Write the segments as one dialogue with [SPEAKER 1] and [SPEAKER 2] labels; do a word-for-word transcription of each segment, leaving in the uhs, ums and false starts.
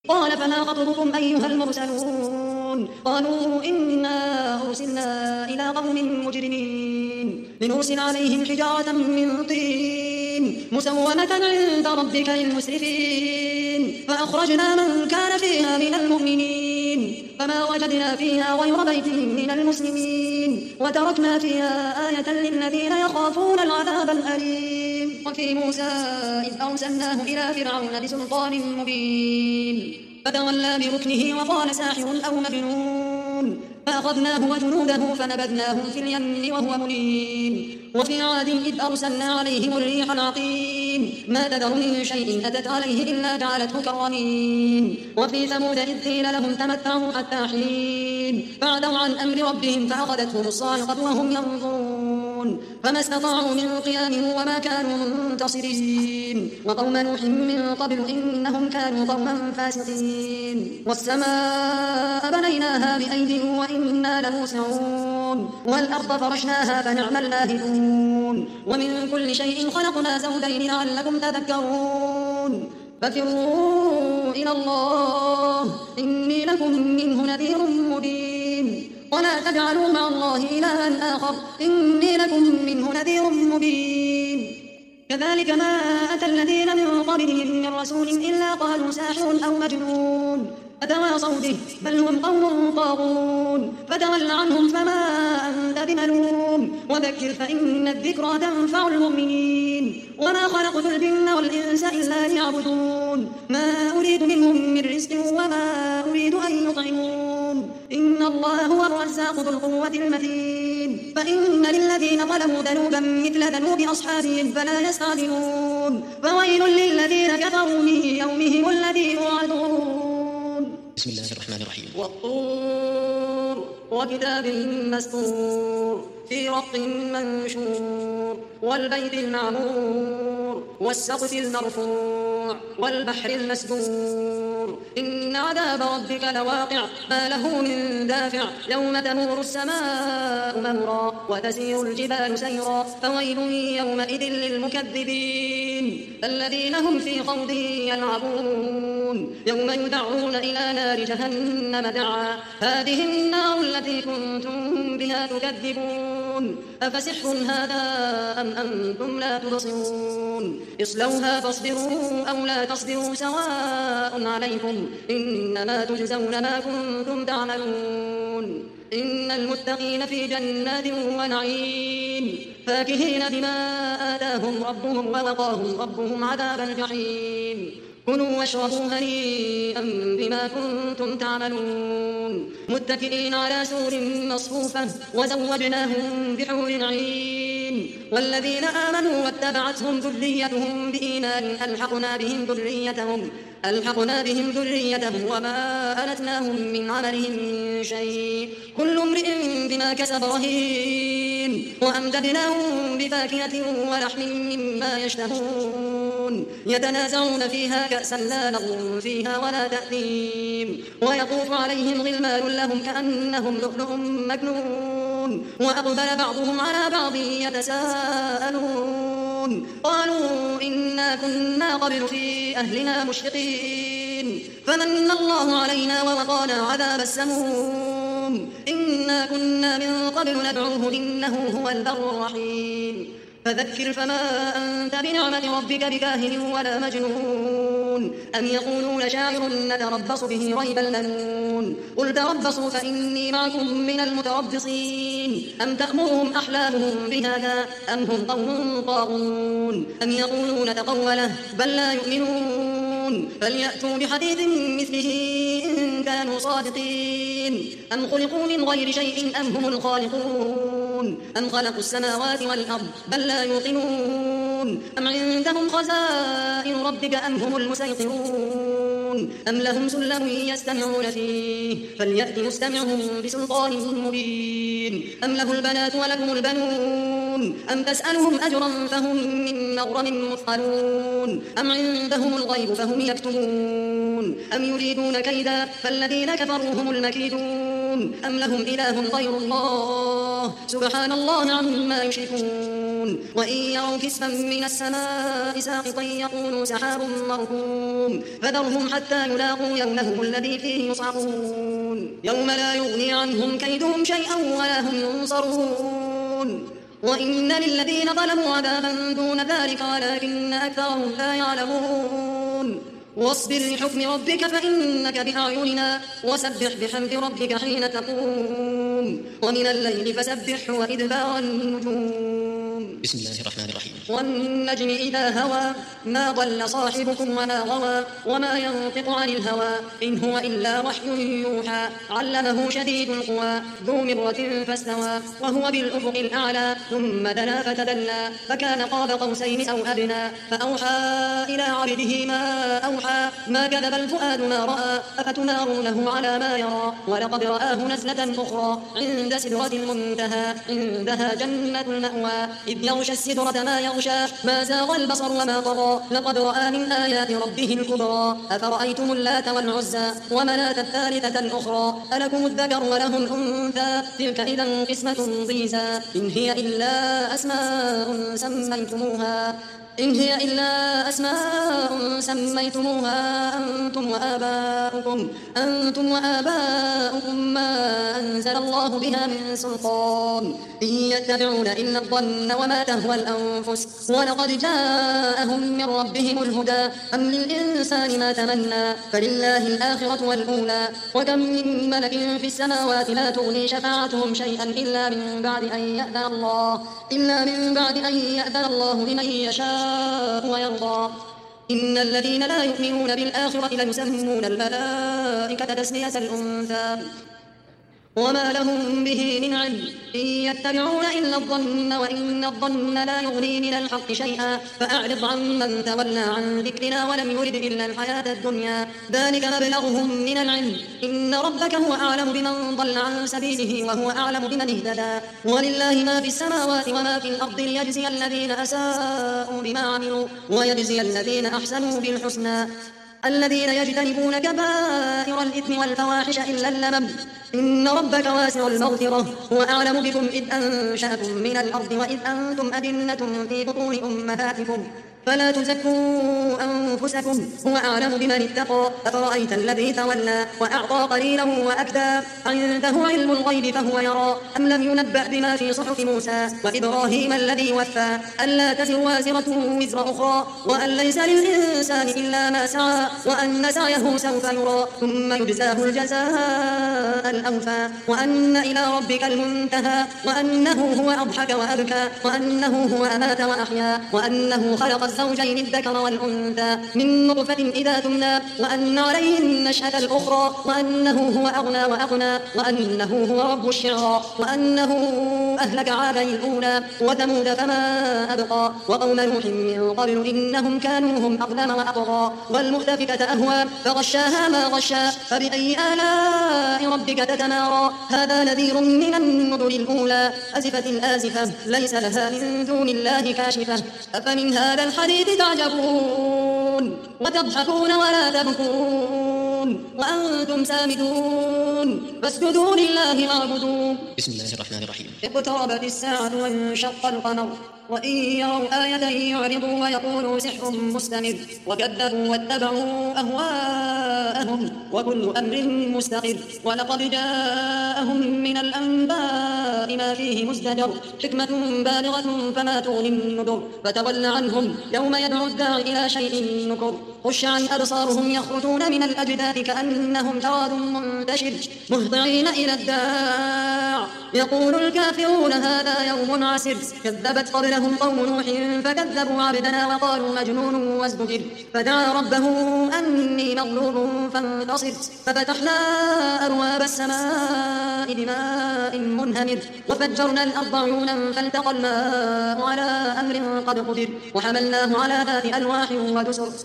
[SPEAKER 1] قال فما خطبكم أيها المرسلون قالوا إنا أرسلنا إلى قوم مجرمين لنرسل عليهم حجارة من طين مسومة عند ربك للمسرفين فأخرجنا من كان فيها من المؤمنين فما وجدنا فيها غير بيت من المسلمين وتركنا فيها آية للذين يخافون العذاب الأليم. وفي موسى إذ أرسلناه إلى فرعون بسلطان مبين فتولى بركنه وقال ساحر أو مجنون فأخذناه وجنوده فنبذناهم في اليم وهو مليم. وفي عاد إذ أرسلنا عليهم الريح العقيم ما تذر من شيء أتت عليه إلا جعلته كالرميم. وفي ثمود إذ قيل لهم تمتعوا حتى حين فعتوا عن أمر ربهم فأخذتهم الصاعقة وهم ينظرون فما استطاعوا من قيام وما كانوا منتصرين. وقوم نوح من قبل إنهم كانوا قوما فاسقين. والسماء بنيناها بأيد وإنا لموسعون والأرض فرشناها فنعم الماهدون. ومن كل شيء خلقنا زوجين لعلكم تذكرون. ففروا إلى الله إني لكم منه نذير مبين ولا تجعلوا مع الله إلها آخر إني لكم منه نذير مبين. كذلك ما أتى الذين من قبلهم من رسول إلا قالوا ساحر أو مجنون فتواصوا به بل هم قوم طاغون فتول عنهم فما أنت بملوم وذكر فإن الذكرى تنفع المؤمنين. وما خلقت الجن والإنس إلا ليعبدون ما أريد منهم من رزق وما أريد أن يطعمون إن الله هو الرزاق ذو القوة المتين. فإن للذين ظلموا ذنوبا مثل ذنوب أصحابهم فلا يستعجلون فويل للذين كفروا من يومهم الذي يوعدون.
[SPEAKER 2] بسم الله الرحمن الرحيم.
[SPEAKER 1] والطور وكتاب مسطور في رق منشور والبيت المعمور والسقف المرفوع والبحر المسجور إن عذاب ربك لواقع ما له من دافع يوم تمور السماء مورا وتسير الجبال سيرا فويل يومئذ للمكذبين الذين هم في خوض يلعبون يوم يدعون إلى نار جهنم دعا هذه النار التي كنتم بها تكذبون أفسحر هذا أم أنتم لا تبصرون اصلوها فاصبروا أو لا تصبروا سواء عليكم إنما تجزون ما كنتم تعملون. إن المتقين في جنات ونعيم فاكهين بما آتاهم ربهم ووقاهم ربهم عذاب الجحيم. كلوا واشربوا هنيئا بما كنتم تعملون متكئين على سور مصفوفة وزوجناهم بحور عين. والذين آمنوا واتبعتهم ذريتهم بإيمان ألحقنا بهم ذريتهم ألحقنا بهم ذريتهم وما ألتناهم من عملهم من شيء كل امرئ بما كسب رهين. وأمددناهم بفاكهة ولحم مما يشتهون يتنازعون فيها كأسا لا لغو فيها ولا تأثيم ويطوف عليهم غلمان لهم كأنهم لؤلؤ مكنون وأقبل بعضهم على بعض يتساءلون قالوا إنا كنا قبل في أهلنا مشفقين فمن الله علينا ووقانا عذاب السموم إنا كنا من قبل ندعوه إنه هو البر الرحيم. فذكر فما أنت بنعمة ربك بكاهن ولا مجنون أم يقولون شاعر نتربص به ريب المنون قل تربصوا فإني معكم من المتربصين أم تأمرهم أحلامهم بهذا أم هم قوم طاغون أم يقولون تقوله بل لا يؤمنون فليأتوا بحديث مثله إن كانوا صادقين أم خلقوا من غير شيء أم هم الخالقون أم خلقوا السماوات والأرض بل لا يوقنون أم عندهم خزائن ربك أم هم المسيطرون أم لهم سلم يستمعون فيه فليأت مستمعهم بسلطان مبين أم له البنات ولكم البنون أم تسألهم أجرا فهم من مغرم مثقلون أم عندهم الغيب فهم يكتبون أم يريدون كيدا فالذين كفروا هم المكيدون أم لهم إله غير الله سبحان الله عما يشركون. وإن يروا كسفا من السماء ساقطا يقولوا سحاب مركوم فذرهم حتى يلاقوا يومهم الذي فيه يصعقون يوم لا يغني عنهم كيدهم شيئا ولا هم ينصرون وإن للذين ظلموا عذابا دون ذلك ولكن أكثرهم لا يعلمون واصبر لحكم ربك فإنك بأعيننا وسبح بحمد ربك حين تقوم ومن الليل فسبحه وإدبار النجوم.
[SPEAKER 2] بسم الله الرحمن الرحيم.
[SPEAKER 1] والنجم إذا هوى ما ضل صاحبكم وما غوى وما ينطق عن الهوى إن هو إلا وحي يوحى علمه شديد القوى ذو مرة فاستوى وهو بالأفق الأعلى ثم دنا فتدلى فكان قاب قوسين أو أدنى فأوحى إلى عبده ما أوحى ما كذب الفؤاد ما رأى أفتمارونه على ما يرى ولقد رآه نزلة أخرى عند سدرة المنتهى عندها جنة المأوى إذ يغشى السدرة ما يغشى ما زاغ البصر وما طغى لقد رأى من آيات ربه الكبرى أفرأيتم اللات والعزى ومناة الثالثة الأخرى ألكم الذكر وله الأنثى تلك إذا قسمة ضيزى إن هي إلا أسماء سميتموها إن هي إلا أسماء سميتموها أنتم وآباؤكم أنتم وآباؤكم ما أنزل الله بها من سلطان إن يتبعون إلا الظن وما تهوى الأنفس ولقد جاءهم من ربهم الهدى أم للإنسان ما تمنى فلله الآخرة والأولى وكم من ملك في السماوات لا تغني شفاعتهم شيئا إلا من بعد أن يأذن الله إلا من بعد أن يأذن الله لمن يشاء ويرضى إن الذين لا يؤمنون بالآخرة ليسمون الملائكة تسمية الأنثى وما لهم به من علم إن يتبعون إلا الظن وإن الظن لا يغني من الحق شيئا فأعرض عن من تولى عن ذكرنا ولم يرد إلا الحياة الدنيا ذلك مبلغهم من العلم إن ربك هو أعلم بمن ضل عن سبيله وهو أعلم بمن اهتدى ولله ما في السماوات وما في الأرض ليجزي الذين أساءوا بما عملوا ويجزي الذين أحسنوا بالحسنى الذين يجتنبون كبائر الإثم والفواحش إلا اللمم إن ربك واسع المغفرة هو أعلم بكم إذ أنشأكم من الأرض وإذ أنتم أجنة في بطون أمهاتكم فلا تزكوا أنفسكم هو أعلم بمن اتقى أفرأيت الذي تولى وأعطى قليلا وأكدى عنده علم الغيب فهو يرى أم لم ينبأ بما في صحف موسى وإبراهيم الذي وفى ألا تزر وازرة وزر أخرى وأن ليس للإنسان إلا ما سعى وأن سعيه سوف يرى ثم يجزاه الجزاء الأوفى وأن إلى ربك المنتهى وأنه هو أضحك وأبكى وأنه هو أمات وأحيا وأنه خلق الزوجين الذكر والأنثى من نطفة إذا تمنى وأن عليه النشأة الأخرى وأنه هو أغنى وأقنى وأنه هو رب الشعرى وأنه أهلك عادا الأولى وثمود فما أبقى وقوم نوح من قبل إنهم كانوا هم أظلم وأطغى والمؤتفكة أهوى فغشاها ما غشا فبأي آلاء ربك تتمارى هذا نذير من النذر الأولى أزفت الآزفة ليس لها من دون الله كاشفة أفمن هذا الحديث تعجبون وتضحكون ولا تبكون وأنتم سامدون فاسجدوا لله واعبدوا.
[SPEAKER 2] بسم الله الرحمن الرحيم.
[SPEAKER 1] اقتربت الساعة وانشق القمر وإن يروا آية يعرضوا ويقولوا سحر مستمر وكذبوا واتبعوا أهواءهم وكل أمر مستقر ولقد جاءهم من الأنباء ما فيه مزدجر حكمة بالغة فما تغني النذر فتول عنهم يوم يدعو الداعي إلى شيء نكر خش عن أبصارهم يخرجون من الأجداث كأنهم جراد منتشر مهطعين إلى الداع يقول الكافرون هذا يوم عسر كذبت قبلهم قوم نوح فكذبوا عبدنا وقالوا مجنون وازدجر فدعا ربه أني مغلوب فانتصر ففتحنا أبواب السماء بماء منهمر وفجرنا الأرض عيونا فالتقى الماء على أمر قد قدر وحملناه على ذات ألواح ودسر تجري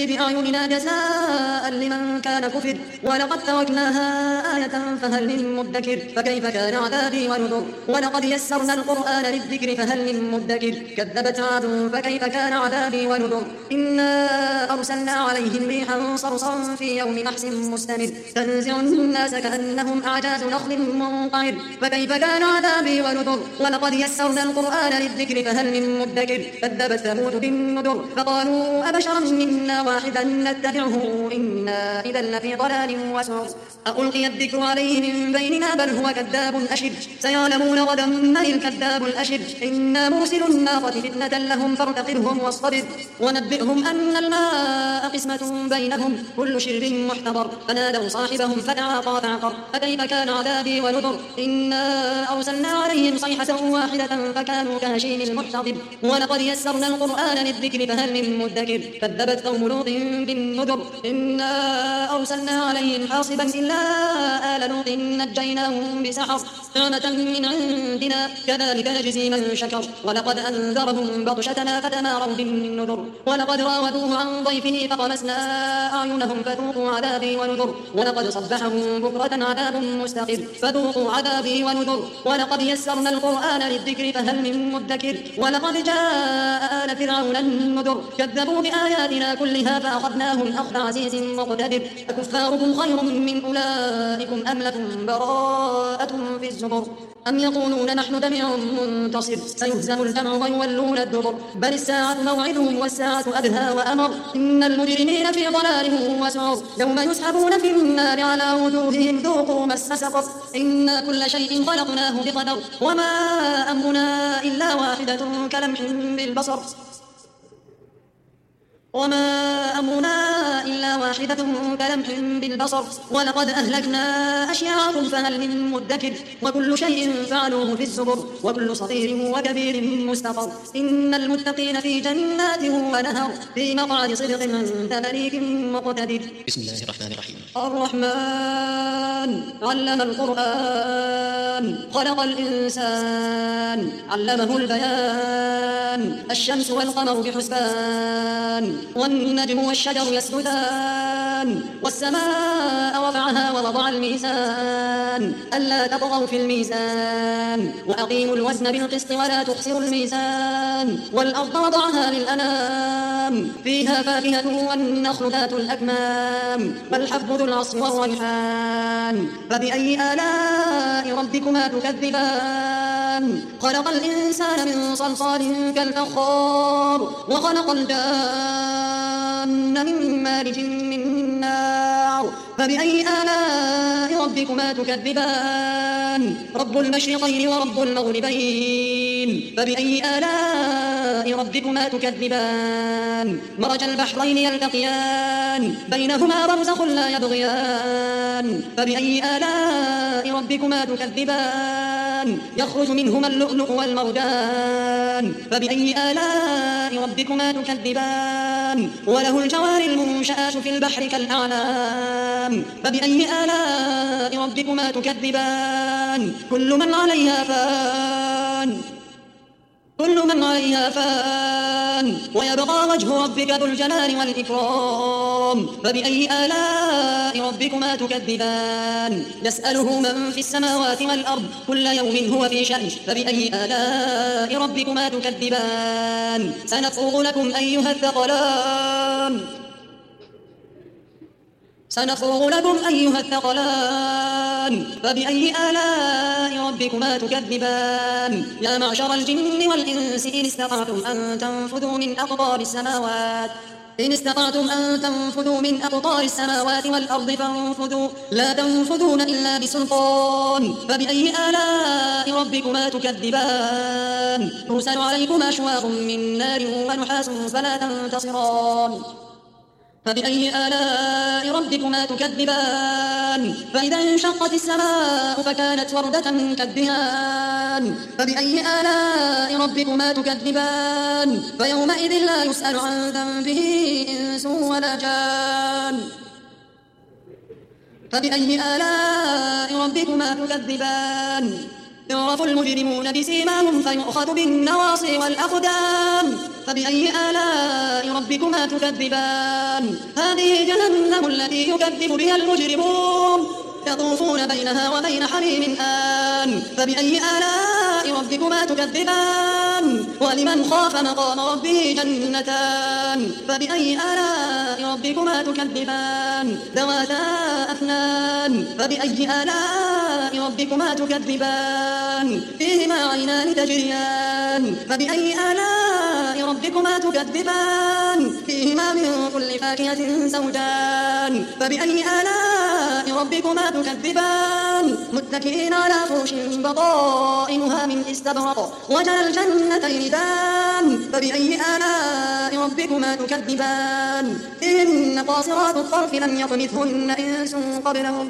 [SPEAKER 1] تجري بأعيننا جزاء لمن كان كفر ولقد تركناها آية فهل من مدكر فكيف كان عذابي ونذر ولقد يسرنا القرآن للذكر فهل من مدكر كذبت عاد فكيف كان عذابي ونذر إنا أرسلنا عليهم ريحا صرصرا في يوم نحس مستمر تنزع الناس كأنهم أعجاز نخل منقعر فكيف كان عذابي ونذر ولقد يسرنا القرآن للذكر فهل من مدكر كذبت ثمود بالنذر فقالوا أبشرا منا واحدا نتبعه إنا إذا لفي ضلال وسعر ألقي الذكر عليه من بيننا بل هو كذاب أشر سيعلمون غدا من الكذاب الأشر إنا مرسل الناقة فتنة لهم فارتقبهم واصطبر ونبئهم أن الماء قسمة بينهم كل شرب محتضر فنادوا صاحبهم فتعاطى فعقر فكيف كان عذابي ونذر إنا أرسلنا عليهم صيحة واحدة فكانوا كهشيم المحتضر ولقد يسرنا القرآن للذكر فهل من مدكر كذبت قوم لوط بالنذر إنا أرسلنا عليهم حاصبا إلا آل لوط نجيناهم بسحر نعمة من عندنا كذلك نجزي من شكر ولقد أنذرهم بطشتنا فتماروا بالنذر ولقد راودوه عن ضيفه فطمسنا أعينهم فذوقوا عذابي ونذر ولقد صبحهم بكرة عذاب مستقر فذوقوا عذابي ونذر ولقد يسرنا القرآن للذكر فهل من مدكر ولقد جاء آل فرعون النذر كذبوا بآياتنا كلها فأخذناهم أخذ عزيز مقتدر أكفاركم خير من أولئكم أم لكم براءة في الزبر أم يقولون نحن جميع منتصر سيهزم الجمع ويولون الدبر بل الساعة موعدهم والساعة أدهى وأمر إن المجرمين في ضلال وسعر يوم يسحبون في النار على وجوههم ذوقوا مس سقر إنا كل شيء خلقناه بقدر وما أمرنا إلا واحدة كلمح بالبصر وما أمرنا إلا واحدة كلمح بالبصر ولقد أهلكنا أشياعكم فهل من مدكر وكل شيء فعلوه في الزبر وكل صغير وكبير مستقر إن المتقين في جنات ونهر في مقعد صدق عند مليك مقتدر.
[SPEAKER 2] بسم الله الرحمن الرحيم.
[SPEAKER 1] الرحمن علم القرآن خلق الإنسان علمه البيان الشمس والقمر بحسبان والنجم والشجر يسجدان والسماء رفعها ووضع الميزان ألا تطغوا في الميزان وأقيموا الوزن بالقسط ولا تخسروا الميزان والأرض وضعها للأنام فيها فاكهة والنخل ذات الأكمام والحب ذو العصف والريحان فبأي آلاء ربكما تكذبان خلق الإنسان من صلصال كالفخار وخلق الجان من مارج من نار فبأي آلاء ربكما تكذبان رب المشرقين ورب المغربين فبأي آلاء ربكما تكذبان مرج البحرين يلتقيان بينهما برزخ لا يبغيان فبأي آلاء ربكما تكذبان يخرج منهما اللؤلؤ والمرجان فبأي آلاء ربكما تكذبان وله الجوار المنشآت في البحر كالأعلام فبأي آلاء ربكما تكذبان كل من عليها فان كل من عليها فان ويبقى وجه ربك ذو الجلال والإكرام فبأي آلاء ربكما تكذبان يسأله من في السماوات والأرض كل يوم هو في شأن فبأي آلاء ربكما تكذبان سنفرغ لكم أيها الثقلان سنفرغ لكم أيها الثقلان فبأي آلاء ربكما تكذبان يا معشر الجن والإنس إن استطعتم أن تنفذوا من أقطار السماوات إن استطعتم أن تنفذوا من أقطار السماوات والأرض فانفذوا لا تنفذون إلا بسلطان فبأي آلاء ربكما تكذبان ترسل عليكما شواظ من نار ونحاس فلا تنتصران فبأي آلاء ربكما تكذبان فإذا انشقت السماء فكانت وردة كالدهان فبأي آلاء ربكما تكذبان فيومئذ لا يسأل عن ذنبه إنس ولا جان فبأي آلاء ربكما تكذبان يعرف المجرمون بسيماهم فيؤخذ بالنواصي والأقدام فبأي آلاء ربكما تكذبان هذه جهنم التي يكذب بها المجرمون يطوفون بينها وبين حميم آن فبأي آلاء ربكما تكذبان ولمن خاف مقام ربه جنتان فبأي آلاء ربكما تكذبان ذواتا أفنان فبأي آلاء ربكما تكذبان فيهما عينان تجريان فبأي آلاء ربكما تكذبان فيهما من كل فاكهة زوجان فبأي آلاء ربكما تكذبان متكئين على فرش بطائنها من استبرق وجنى الجنتين دان فبأي آلاء ربكما تكذبان إن قاصرات الطرف لم يطمثهن إنس قبلهم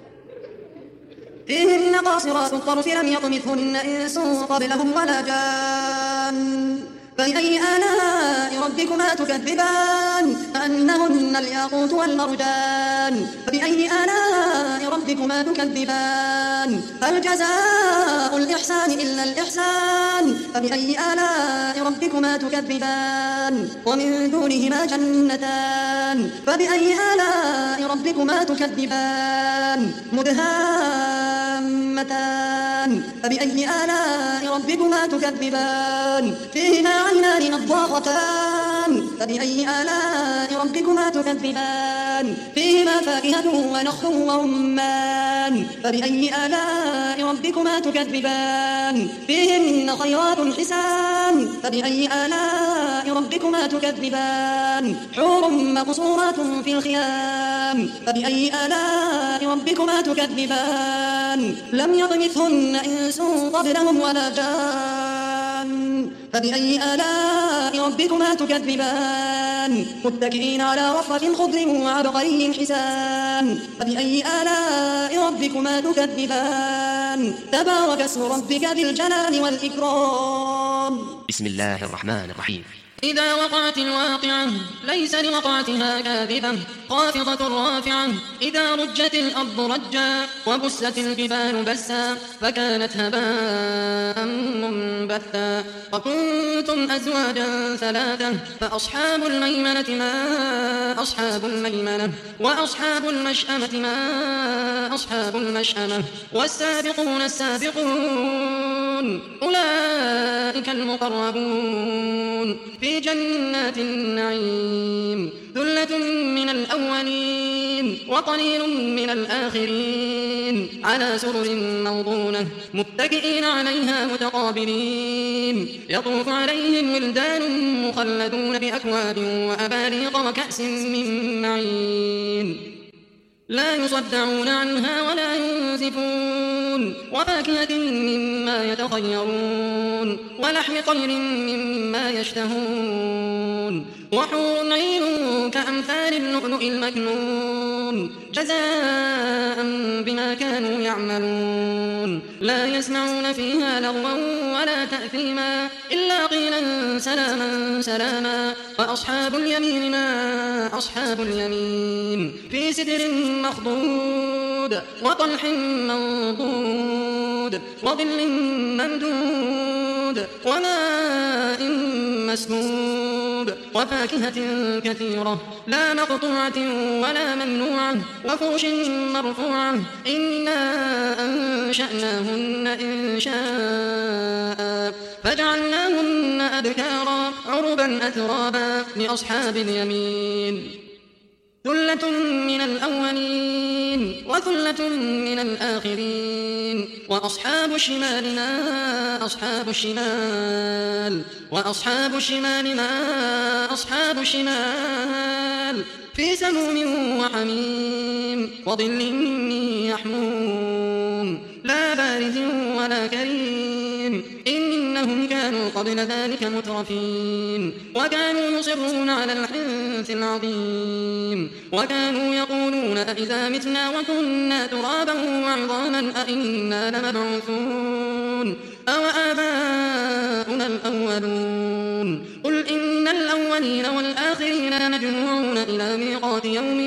[SPEAKER 1] فيهن قاصرات الطرف لم يطمثهن إنس قبلهم ولا جان فبأي آلاء ربكما تكذبان كأنهن الياقوت والمرجان فبأي آلاء ربكما تكذبان هل جزاء الإحسان إلا الإحسان فبأي آلاء ربكما تكذبان ومن دونهما جنتان فبأي آلاء ربكما تكذبان مدهامتان فبأي آلاء ربكما تكذبان فيهما عينان نضاختان فبأي آلاء ربكما تكذبان فيهما فاكهة ونخل ورمان فبأي آلاء ربكما تكذبان فيهن خيرات حسان فبأي آلاء ربكما تكذبان حور مقصورات في الخيام فبأي آلاء ربكما تكذبان لم يطمثهن إنس قبلهم ولا جان فبأي آلاء ربكما تكذبان متكئين على رفرف خضر وعبقري حسان فبأي آلاء ربكما تكذبان تبارك اسم ربك ذي الجلال والإكرام
[SPEAKER 2] بسم الله الرحمن الرحيم
[SPEAKER 3] إذا وقعت الواقعة ليس لوقعتها كاذبة خافضة رافعة إذا رجت الأرض رجا وبست الجبال بسا فكانت هباء منبثا وكنتم أزواجا ثلاثة فأصحاب الميمنة ما أصحاب الميمنة وأصحاب المشأمة ما أصحاب المشأمة والسابقون السابقون أولئك المقربون في جنات النعيم ثلة من الأولين وقليل من الآخرين على سرر موضونة متكئين عليها متقابلين يطوف عليهم ولدان مخلدون بأكواب وأباريق وكأس من معين لا يصدعون عنها ولا ينزفون وفاكهة مما يتخيرون ولحم طير مما يشتهون وحور عين كأمثال اللؤلؤ المكنون جزاء بما كانوا يعملون لا يسمعون فيها لغوا ولا تأثيما إلا قيلا سلاما سلاما وأصحاب اليمين ما أصحاب اليمين في سدر مخضود وطلح منضود وظل ممدود وماء مسكوب وفاكهة كثيرة لا مقطوعة ولا ممنوعة وفرش مرفوعة إنا أنشأناهن إن شاء فجعلناهن أبكارا عربا أترابا لأصحاب اليمين ثلة من الأولين وثلة من الآخرين وأصحاب الشمال ما أصحاب الشمال وأصحاب الشمال ما أصحاب الشمال في سموم وحميم وظل من يحموم لا بارد ولا كريم إنهم كانوا قبل ذلك مترفين وكانوا يصرون على الحنث العظيم وكانوا يقولون أئذا متنا وكنا ترابا وعظاما أئنا لمبعوثون أو آباؤنا الأولون قل إن الأولين والآخرين لمجموعون إلى ميقات يوم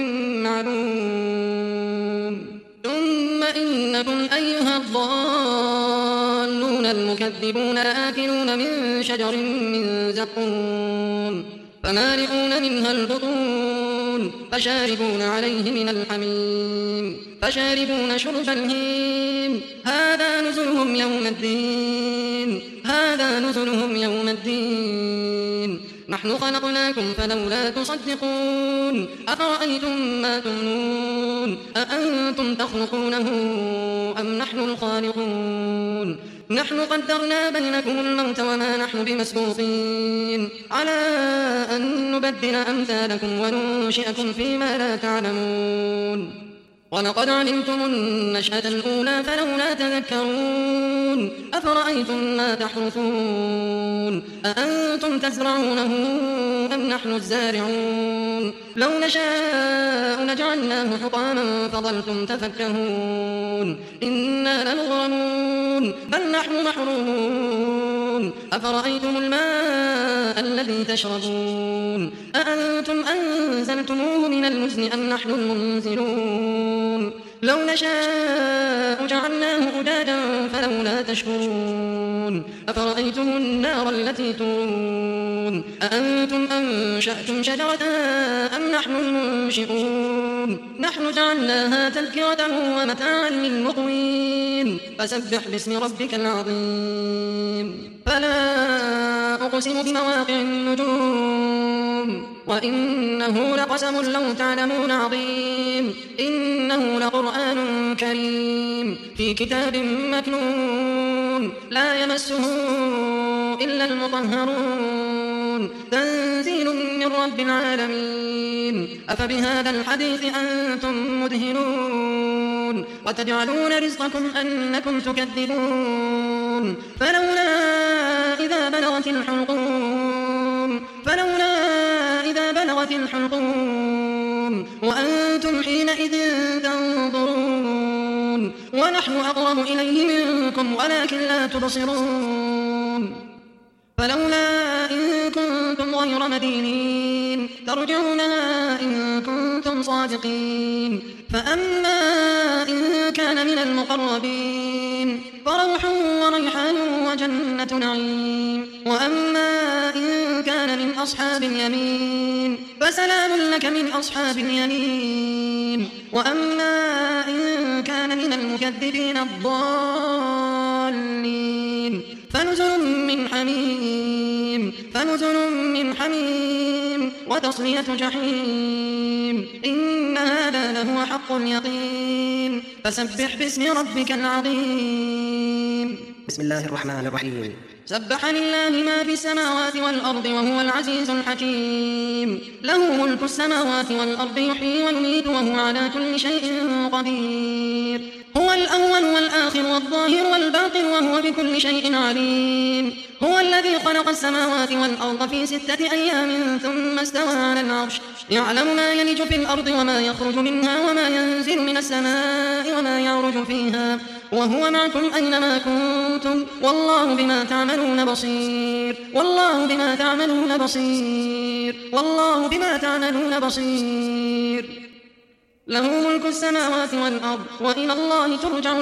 [SPEAKER 3] معلوم ثم إنكم أيها الضالون أيها المكذبون لآكلون من شجر من زقوم فمالئون منها البطون فشاربون عليه من الحميم فشاربون شرب الهيم هذا نزلهم يوم الدين هذا نزلهم يوم الدين نحن خلقناكم فلولا تصدقون أفرأيتم ما تمنون أأنتم تخلقونه أم نحن الخالقون نحن قدرنا بينكم الموت وما نحن بمسبوقين على أن نبدل أمثالكم وننشئكم فيما لا تعلمون ولقد علمتم النشأة الأولى فلولا تذكرون أفرأيتم ما تحرثون أأنتم تزرعونه أم نحن الزارعون لو نشاء لجعلناه حطاما فظلتم تفكهون إنا لمغرمون بل نحن محرومون أفرأيتم الماء الذي تشربون أأنتم أنزلتموه من المزن أم نحن المنزلون لو نشاء جعلناه أجاجا فلولا تشكرون أفرأيتم النار التي تورون أأنتم أنشأتم شجرتها أم نحن المنشئون نحن جعلناها تذكرة ومتاعا للمقوين فسبح باسم ربك العظيم فلا أقسم بمواقع النجوم وإنه لقسم لو تعلمون عظيم إنه لقرآن كريم في كتاب مكنون لا يمسه إلا المطهرون تنزيل من رب العالمين أفبهذا الحديث أنتم مدهنون وتجعلون رزقكم أنكم تكذبون فلولا إذا بلغت الحلقوم فلولا إذا بلغت الحلقوم وأنتم حينئذ تنظرون ونحن أقرب إليه منكم ولكن لا تبصرون فلولا إن كنتم غير مدينين ترجعونها إن كنتم صادقين فأما إن كان من المقربين فروح وريحان وجنة نعيم وأما إن كان من أصحاب اليمين فسلام لك من أصحاب اليمين وأما إن كان من المكذبين الضالين فنزل من حميم فنزل من حميم وتصلية جحيم إن هذا لهو حق اليقين فسبح باسم ربك العظيم
[SPEAKER 2] بسم الله الرحمن الرحيم
[SPEAKER 3] سبح لله ما في السماوات والأرض وهو العزيز الحكيم له ملك السماوات والأرض يحيي ويميت وهو على كل شيء قدير هو الأول والآخر والظاهر والباطن وهو بكل شيء عليم هو الذي خلق السماوات والأرض في ستة أيام ثم استوى على العرش يعلم ما يلج في الأرض وما يخرج منها وما ينزل من السماء وما يعرج فيها وهو معكم أينما كنتم والله بما تعملون بصير والله بما تعملون بصير والله بما تعملون بصير له ملك السماوات والأرض وإلى الله ترجع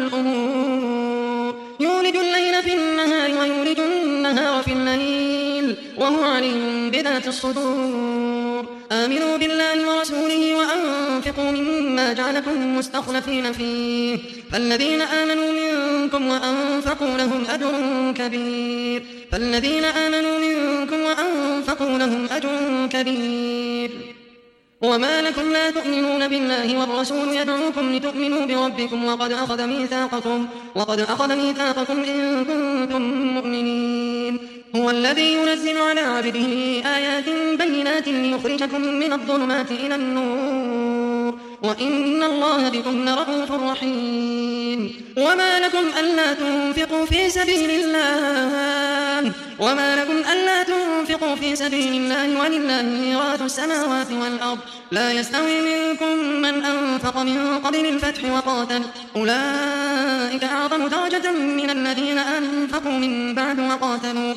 [SPEAKER 3] الأمور يولج الليل في النهار ويولج النهار في الليل وهو عليم بذات الصدور آمنوا بالله ورسوله وأنفقوا مما جعلكم مستخلفين فيه فالذين آمنوا منكم وأنفقوا لهم أجر كبير فالذين آمنوا منكم وأنفقوا لهم أجر كبير وما لكم لا تؤمنون بالله والرسول يدعوكم لتؤمنوا بربكم وقد أخذ ميثاقكم وقد أخذ ميثاقكم إن كنتم مؤمنين هو الذي ينزل على عبده آيات بينات ليخرجكم من الظلمات إلى النور وإن الله بكم لرءوف رحيم وما لكم ألا تنفقوا في سبيل الله وما لكم ألا تنفقوا في سبيل الله ولله ميراث السماوات والأرض لا يستوي منكم من أنفق من قبل الفتح وقاتل أولئك أعظم درجة من الذين أنفقوا من بعد وقاتلوا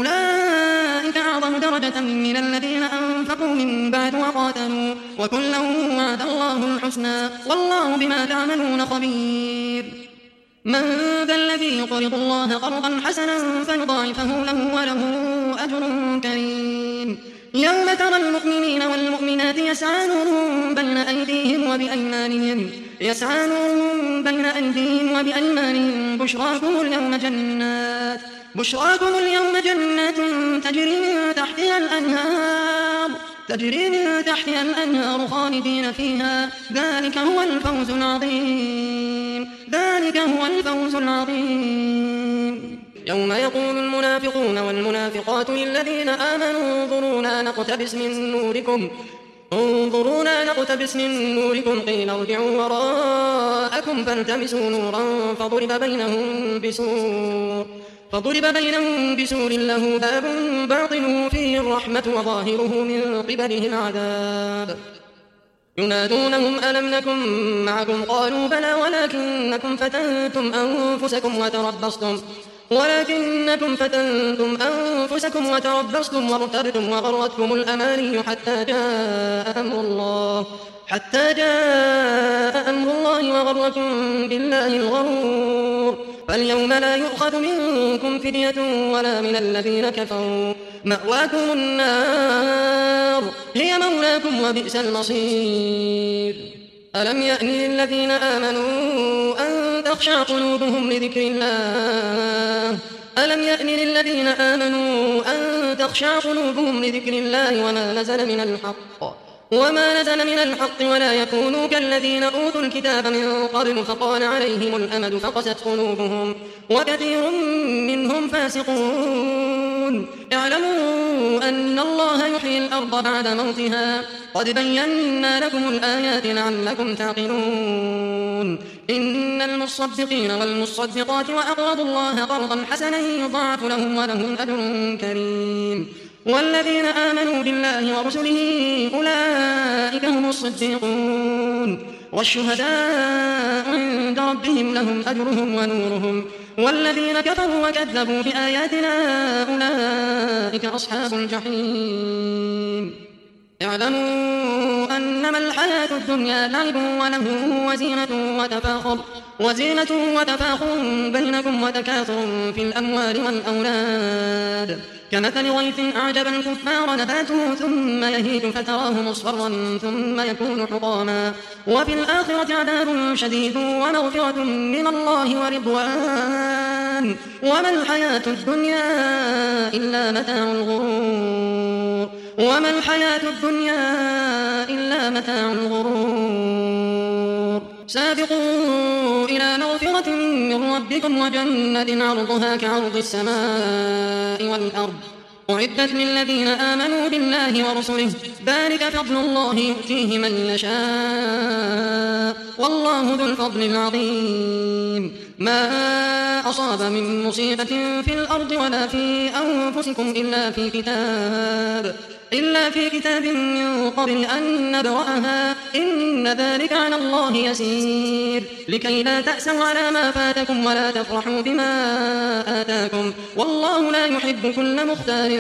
[SPEAKER 3] أولئك أعظم درجة من الذين أنفقوا من بعد وقاتلوا وكلا وعد الله الحسنى والله بما تعملون خبير من ذا الذي يقرض الله قرضا حسنا فيضاعفه له وله أجر كريم يوم ترى المؤمنين والمؤمنات يسعى نورهم بين أيديهم وبأيمانهم يسعى نورهم بين أيديهم وبأيمانهم بشراكم اليوم جنات بشراكم اليوم جنات تجري من تحتها الأنهار تجري من تحتها الأنهار خالدين فيها ذلك هو الفوز العظيم ذلك هو الفوز العظيم يوم يقول المنافقون والمنافقات للذين آمنوا انظرونا نقتبس من نوركم انظرونا نقتبس من نوركم قيل ارجعوا وراءكم فالتمسوا نورا فضرب بينهم بسور فضرب بينهم بسور له باب باطنه فيه الرحمة وظاهره من قبله العذاب ينادونهم ألم نكن معكم قالوا بلى ولكنكم فتنتم أنفسكم وتربصتم ولكنكم فتنتم أنفسكم وتربصتم وارتبتم وغرتكم الأماني حتى جاء أمر الله حتى جاء أمر الله وغركم بالله الغرور فاليوم لا يؤخذ منكم فدية ولا من الذين كفروا مأواكم النار هي مولاكم وبئس المصير ألم يأن للذين آمنوا أن تخشع قلوبهم لذكر الله ألم يأن للذين آمنوا أن تخشع قلوبهم لذكر الله وما نزل من الحق وما نزل من الحق ولا يكونوا كالذين أوتوا الكتاب من قبل فطال عليهم الأمد فقست قلوبهم وكثير منهم فاسقون اعلموا أن الله يحيي الأرض بعد موتها قد بينا لكم الآيات لعلكم تعقلون إن المصدقين والمصدقات وأقرضوا الله قرضا حسنا يضاعف لهم ولهم أجر كريم والذين آمنوا بالله ورسله أولئك هم الصديقون والشهداء عند ربهم لهم أجرهم ونورهم والذين كفروا وكذبوا بآياتنا أولئك أصحاب الجحيم اعلموا أنما الحياة الدنيا لعب وله وزينة وتفاخر وزينة وتفاخر بينكم وتكاثر في الأموال والأولاد كمثل غيث أعجب الكفار نباته ثم يهيج فتراه مصفرا ثم يكون حطاما وفي الآخرة عذاب شديد ومغفرة من الله ورضوان وما الحياة الدنيا إلا متاع الغرور وما الحياة الدنيا إلا متاع الغرور سابقوا إلى مغفرة من ربكم وجنة عرضها كعرض السماء والأرض أعدت للذين آمنوا بالله ورسله ذلك فضل الله يؤتيه من يشاء والله ذو الفضل العظيم ما أصاب من مصيبة في الأرض ولا في أنفسكم إلا في كتاب إلا في كتاب من قبل أن نبرأها إن ذلك على الله يسير لكي لا تأسوا على ما فاتكم ولا تفرحوا بما آتاكم والله لا يحب كل مختال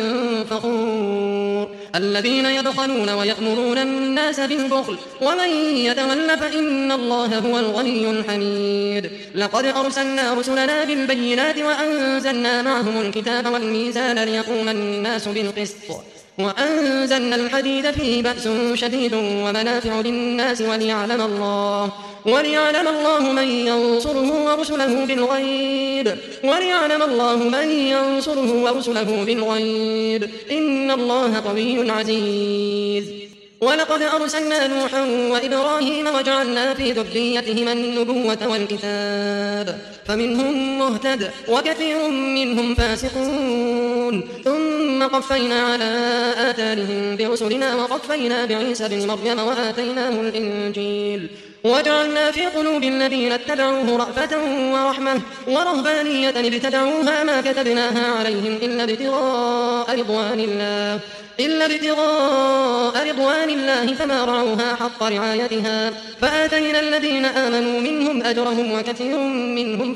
[SPEAKER 3] فخور الذين يبخلون ويأمرون الناس بالبخل ومن يتول فإن الله هو الغني الحميد لقد أرسلنا رسلنا بالبينات وأنزلنا معهم الكتاب والميزان ليقوم الناس بالقسط وأنزلنا الحديد فيه بأس شديد ومنافع للناس وليعلم الله وليعلم الله من ينصره ورسله بالغيب وليعلم الله من ينصره ورسله بالغيب إن الله قوي عزيز ولقد أرسلنا نوحا وإبراهيم وجعلنا في ذريتهما النبوة والكتاب فمنهم مهتد وكثير منهم فاسقون ثم قفينا على آثارهم برسلنا وقفينا بعيسى بن مريم وآتيناه الإنجيل وجعلنا في قلوب الذين اتبعوه رأفة ورحمة ورهبانية ابتدعوها ما كتبناها عليهم إلا ابتغاء رضوان الله إلا ابتغاء رضوان الله فما رعوها حق رعايتها فآتينا الذين آمنوا منهم أجرهم وكثير منهم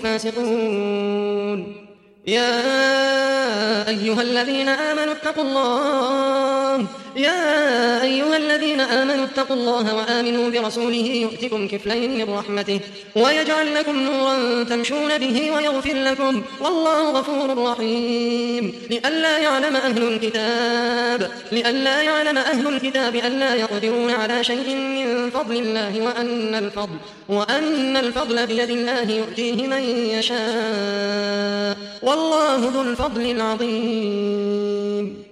[SPEAKER 3] فاسقون يا أيها الذين آمنوا اتقوا الله يا أيها الذين آمنوا اتقوا الله وآمنوا برسوله يؤتكم كفلين من رحمته ويجعل لكم نورا تمشون به ويغفر لكم والله غفور رحيم. لئلا يعلم أهل الكتاب لئلا يعلم أهل الكتاب ألا يقدرون على شيء من فضل الله وأن الفضل وأن الفضل بيد الله يؤتيه من يشاء والله ذو الفضل العظيم.